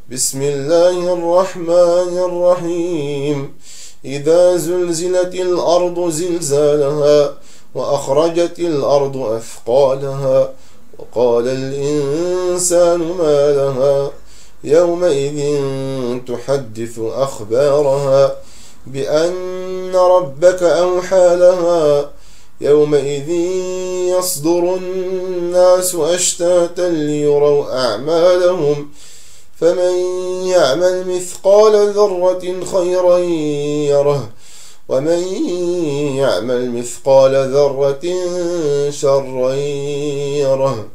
بسم الله الرحمن الرحيم. إذا زلزلت الأرض زلزالها وأخرجت الأرض أثقالها وقال الإنسان ما لها يومئذ تحدث أخبارها بأن ربك أوحى لها يومئذ يصدر الناس أشتاتا ليروا أعمالهم فمن يعمل مثقال ذرة خيرا يره ومن يعمل مثقال ذرة شرا يره.